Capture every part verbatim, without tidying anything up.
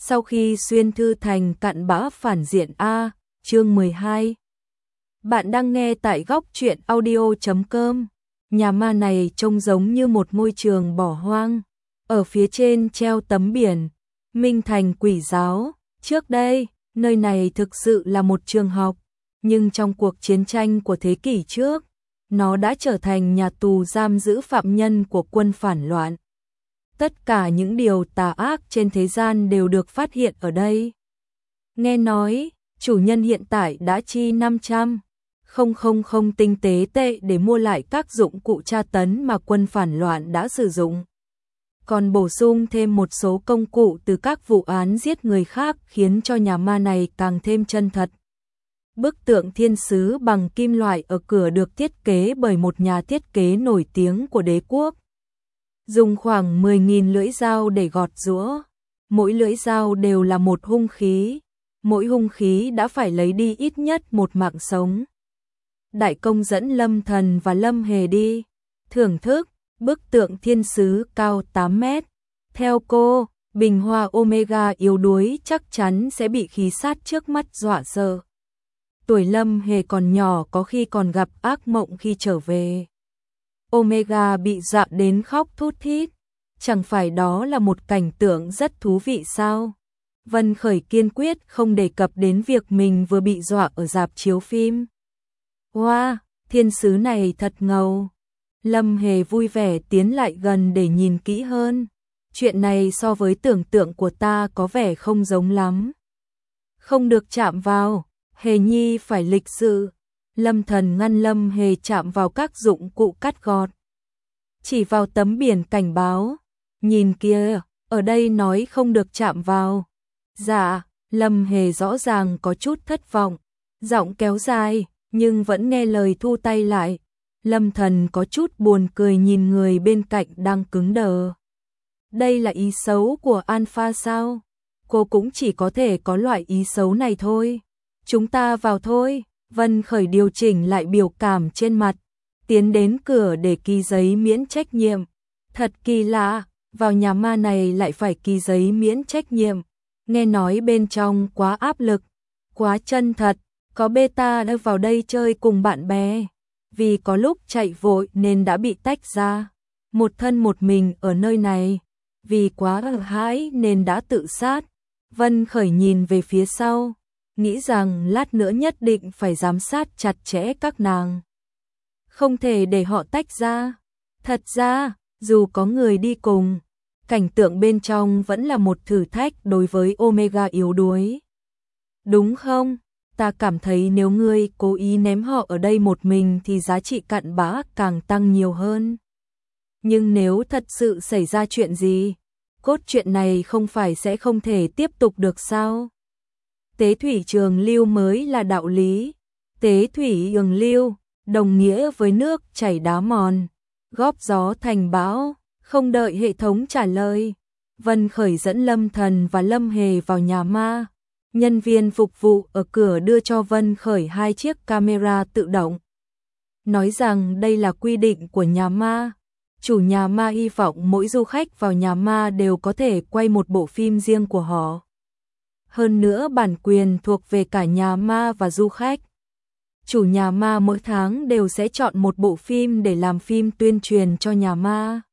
Sau khi xuyên thư thành cặn bã phản diện A, chương mười hai. Bạn đang nghe tại góc truyện audio chấm com. Nhà ma này trông giống như một môi trường bỏ hoang. Ở phía trên treo tấm biển, Minh Thành Quỷ Giáo. Trước đây, nơi này thực sự là một trường học, nhưng trong cuộc chiến tranh của thế kỷ trước, nó đã trở thành nhà tù giam giữ phạm nhân của quân phản loạn. Tất cả những điều tà ác trên thế gian đều được phát hiện ở đây. Nghe nói, chủ nhân hiện tại đã chi năm trăm nghìn tinh tế tệ để mua lại các dụng cụ tra tấn mà quân phản loạn đã sử dụng. Còn bổ sung thêm một số công cụ từ các vụ án giết người khác khiến cho nhà ma này càng thêm chân thật. Bức tượng thiên sứ bằng kim loại ở cửa được thiết kế bởi một nhà thiết kế nổi tiếng của đế quốc. Dùng khoảng mười nghìn lưỡi dao để gọt giũa. Mỗi lưỡi dao đều là một hung khí. Mỗi hung khí đã phải lấy đi ít nhất một mạng sống. Đại công dẫn Lâm Thần và Lâm Hề đi thưởng thức bức tượng thiên sứ cao tám mét. Theo cô, bình hoa Omega yếu đuối chắc chắn sẽ bị khí sát trước mắt dọa sợ. Tuổi Lâm Hề còn nhỏ có khi còn gặp ác mộng khi trở về. Omega bị dọa đến khóc thút thít. Chẳng phải đó là một cảnh tượng rất thú vị sao? Vân Khởi kiên quyết không đề cập đến việc mình vừa bị dọa ở rạp chiếu phim. Wow, thiên sứ này thật ngầu. Lâm Hề vui vẻ tiến lại gần để nhìn kỹ hơn. Chuyện này so với tưởng tượng của ta có vẻ không giống lắm. Không được chạm vào, Hề Nhi phải lịch sự. Lâm Thần ngăn Lâm Hề chạm vào các dụng cụ cắt gọt. Chỉ vào tấm biển cảnh báo. Nhìn kia, ở đây nói không được chạm vào. Dạ, Lâm Hề rõ ràng có chút thất vọng. Giọng kéo dài, nhưng vẫn nghe lời thu tay lại. Lâm Thần có chút buồn cười nhìn người bên cạnh đang cứng đờ. Đây là ý xấu của Alpha sao? Cô cũng chỉ có thể có loại ý xấu này thôi. Chúng ta vào thôi. Vân Khởi điều chỉnh lại biểu cảm trên mặt, tiến đến cửa để ký giấy miễn trách nhiệm. Thật kỳ lạ, vào nhà ma này lại phải ký giấy miễn trách nhiệm. Nghe nói bên trong quá áp lực, quá chân thật. Có beta đã vào đây chơi cùng bạn bè, vì có lúc chạy vội nên đã bị tách ra. Một thân một mình ở nơi này, vì quá sợ hãi nên đã tự sát. Vân Khởi nhìn về phía sau, nghĩ rằng lát nữa nhất định phải giám sát chặt chẽ các nàng. Không thể để họ tách ra. Thật ra, dù có người đi cùng, cảnh tượng bên trong vẫn là một thử thách đối với Omega yếu đuối. Đúng không? Ta cảm thấy nếu ngươi cố ý ném họ ở đây một mình thì giá trị cặn bã càng tăng nhiều hơn. Nhưng nếu thật sự xảy ra chuyện gì, cốt truyện này không phải sẽ không thể tiếp tục được sao? Tế thủy trường lưu mới là đạo lý. Tế thủy trường lưu, đồng nghĩa với nước chảy đá mòn, góp gió thành bão. Không đợi hệ thống trả lời, Vân Khởi dẫn Lâm Thần và Lâm Hề vào nhà ma. Nhân viên phục vụ ở cửa đưa cho Vân Khởi hai chiếc camera tự động. Nói rằng đây là quy định của nhà ma. Chủ nhà ma hy vọng mỗi du khách vào nhà ma đều có thể quay một bộ phim riêng của họ. Hơn nữa bản quyền thuộc về cả nhà ma và du khách. Chủ nhà ma mỗi tháng đều sẽ chọn một bộ phim để làm phim tuyên truyền cho nhà ma.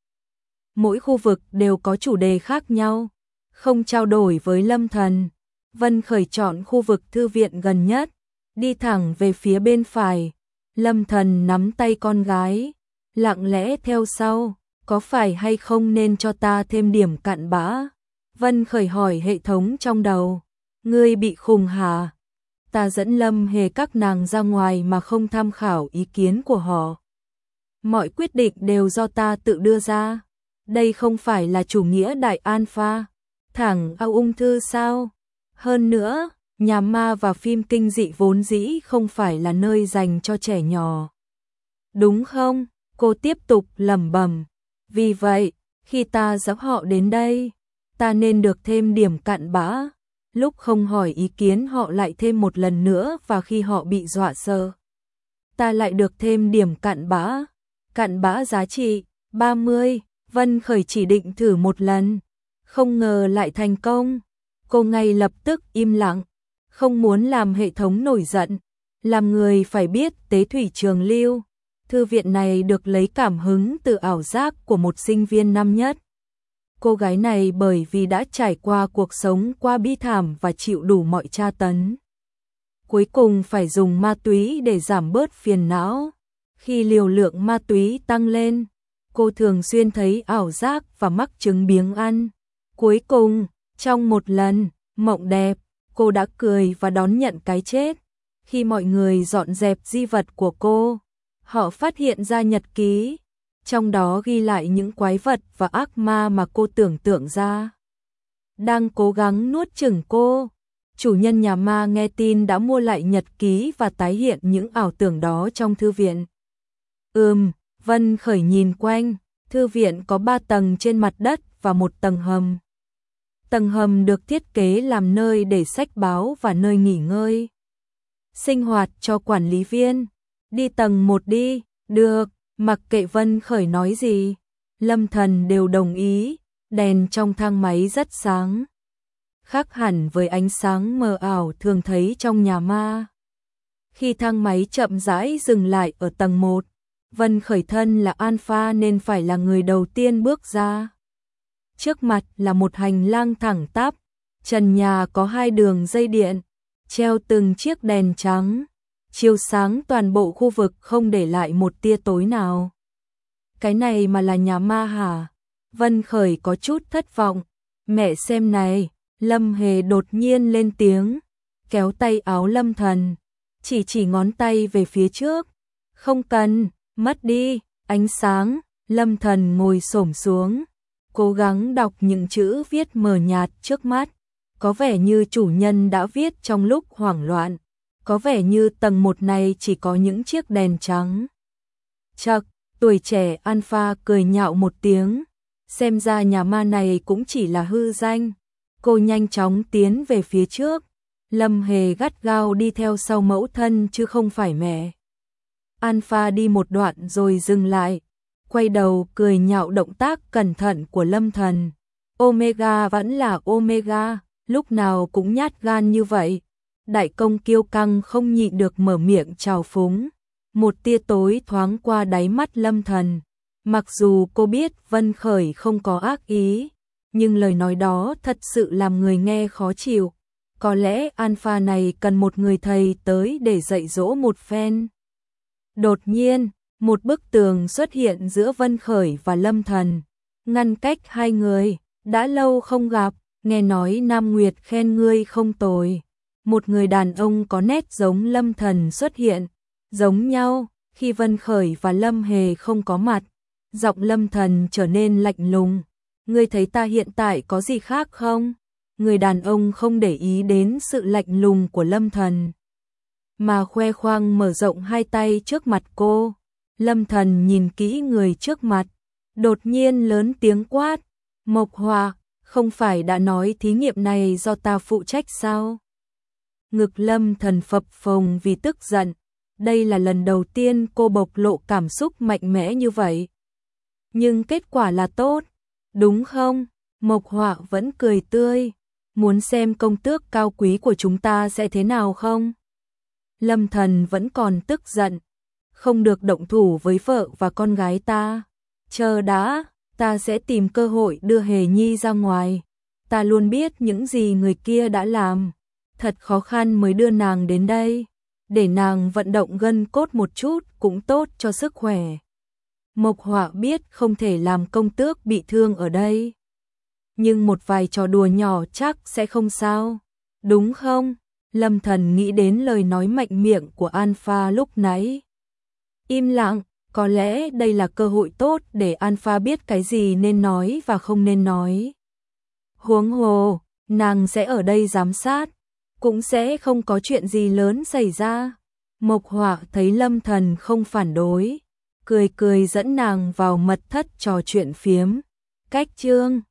Mỗi khu vực đều có chủ đề khác nhau. Không trao đổi với Lâm Thần, Vân Khởi chọn khu vực thư viện gần nhất, đi thẳng về phía bên phải. Lâm Thần nắm tay con gái, lặng lẽ theo sau. Có phải hay không nên cho ta thêm điểm cặn bã? Vân Khởi hỏi hệ thống trong đầu. Ngươi bị khùng hả? Ta dẫn Lâm Hề các nàng ra ngoài mà không tham khảo ý kiến của họ. Mọi quyết định đều do ta tự đưa ra. Đây không phải là chủ nghĩa đại alpha, thẳng ao ung thư sao? Hơn nữa, nhà ma và phim kinh dị vốn dĩ không phải là nơi dành cho trẻ nhỏ. Đúng không? Cô tiếp tục lẩm bẩm. Vì vậy, khi ta dẫn họ đến đây, ta nên được thêm điểm cặn bã. Lúc không hỏi ý kiến họ lại thêm một lần nữa, và khi họ bị dọa sợ, ta lại được thêm điểm cặn bã. Cặn bã giá trị ba mươi. Vân Khởi chỉ định thử một lần, không ngờ lại thành công. Cô ngay lập tức im lặng, không muốn làm hệ thống nổi giận. Làm người phải biết tế thủy trường lưu. Thư viện này được lấy cảm hứng từ ảo giác của một sinh viên năm nhất. Cô gái này bởi vì đã trải qua cuộc sống qua bi thảm và chịu đủ mọi tra tấn. Cuối cùng phải dùng ma túy để giảm bớt phiền não. Khi liều lượng ma túy tăng lên, cô thường xuyên thấy ảo giác và mắc chứng biếng ăn. Cuối cùng, trong một lần mộng đẹp, cô đã cười và đón nhận cái chết. Khi mọi người dọn dẹp di vật của cô, họ phát hiện ra nhật ký, trong đó ghi lại những quái vật và ác ma mà cô tưởng tượng ra đang cố gắng nuốt chửng cô. Chủ nhân nhà ma nghe tin đã mua lại nhật ký và tái hiện những ảo tưởng đó trong thư viện. Ừm, Vân Khởi nhìn quanh, thư viện có ba tầng trên mặt đất và một tầng hầm. Tầng hầm được thiết kế làm nơi để sách báo và nơi nghỉ ngơi, sinh hoạt cho quản lý viên. Đi tầng một đi, được, mặc kệ Vân Khởi nói gì, Lâm Thần đều đồng ý. Đèn trong thang máy rất sáng, khác hẳn với ánh sáng mờ ảo thường thấy trong nhà ma. Khi thang máy chậm rãi dừng lại ở tầng một, Vân Khởi thân là Alpha nên phải là người đầu tiên bước ra. Trước mặt là một hành lang thẳng tắp, trần nhà có hai đường dây điện, treo từng chiếc đèn trắng, chiếu sáng toàn bộ khu vực không để lại một tia tối nào. Cái này mà là nhà ma hả? Vân Khởi có chút thất vọng. Mẹ xem này, Lâm Hề đột nhiên lên tiếng, kéo tay áo Lâm Thần, chỉ chỉ ngón tay về phía trước. Không cần, mất đi, ánh sáng. Lâm Thần ngồi xổm xuống, cố gắng đọc những chữ viết mờ nhạt trước mắt. Có vẻ như chủ nhân đã viết trong lúc hoảng loạn. Có vẻ như tầng một này chỉ có những chiếc đèn trắng. Chậc, tuổi trẻ Alpha cười nhạo một tiếng. Xem ra nhà ma này cũng chỉ là hư danh. Cô nhanh chóng tiến về phía trước. Lâm Hề gắt gao đi theo sau mẫu thân chứ không phải mẹ. Alpha đi một đoạn rồi dừng lại, quay đầu cười nhạo động tác cẩn thận của Lâm Thần. Omega vẫn là Omega, lúc nào cũng nhát gan như vậy. Đại công kiêu căng không nhịn được mở miệng trào phúng. Một tia tối thoáng qua đáy mắt Lâm Thần. Mặc dù cô biết Vân Khởi không có ác ý, nhưng lời nói đó thật sự làm người nghe khó chịu. Có lẽ Alpha này cần một người thầy tới để dạy dỗ một phen. Đột nhiên, một bức tường xuất hiện giữa Vân Khởi và Lâm Thần, ngăn cách hai người. Đã lâu không gặp, nghe nói Nam Nguyệt khen ngươi không tồi. Một người đàn ông có nét giống Lâm Thần xuất hiện, giống nhau. Khi Vân Khởi và Lâm Hề không có mặt, giọng Lâm Thần trở nên lạnh lùng. Ngươi thấy ta hiện tại có gì khác không? Người đàn ông không để ý đến sự lạnh lùng của Lâm Thần, mà khoe khoang mở rộng hai tay trước mặt cô. Lâm Thần nhìn kỹ người trước mặt, đột nhiên lớn tiếng quát. Mộc Hòa, không phải đã nói thí nghiệm này do ta phụ trách sao? Ngực Lâm Thần phập phồng vì tức giận. Đây là lần đầu tiên cô bộc lộ cảm xúc mạnh mẽ như vậy. Nhưng kết quả là tốt, đúng không? Mộc Họa vẫn cười tươi. Muốn xem công tước cao quý của chúng ta sẽ thế nào không? Lâm Thần vẫn còn tức giận. Không được động thủ với vợ và con gái ta. Chờ đã, ta sẽ tìm cơ hội đưa Hề Nhi ra ngoài. Ta luôn biết những gì người kia đã làm. Thật khó khăn mới đưa nàng đến đây. Để nàng vận động gân cốt một chút cũng tốt cho sức khỏe. Mộc Họa biết không thể làm công tước bị thương ở đây. Nhưng một vài trò đùa nhỏ chắc sẽ không sao. Đúng không? Lâm Thần nghĩ đến lời nói mạnh miệng của Alpha lúc nãy. Im lặng, có lẽ đây là cơ hội tốt để Alpha biết cái gì nên nói và không nên nói. Huống hồ, nàng sẽ ở đây giám sát, cũng sẽ không có chuyện gì lớn xảy ra. Mộc Họa thấy Lâm Thần không phản đối, cười cười dẫn nàng vào mật thất trò chuyện phiếm. Cách chương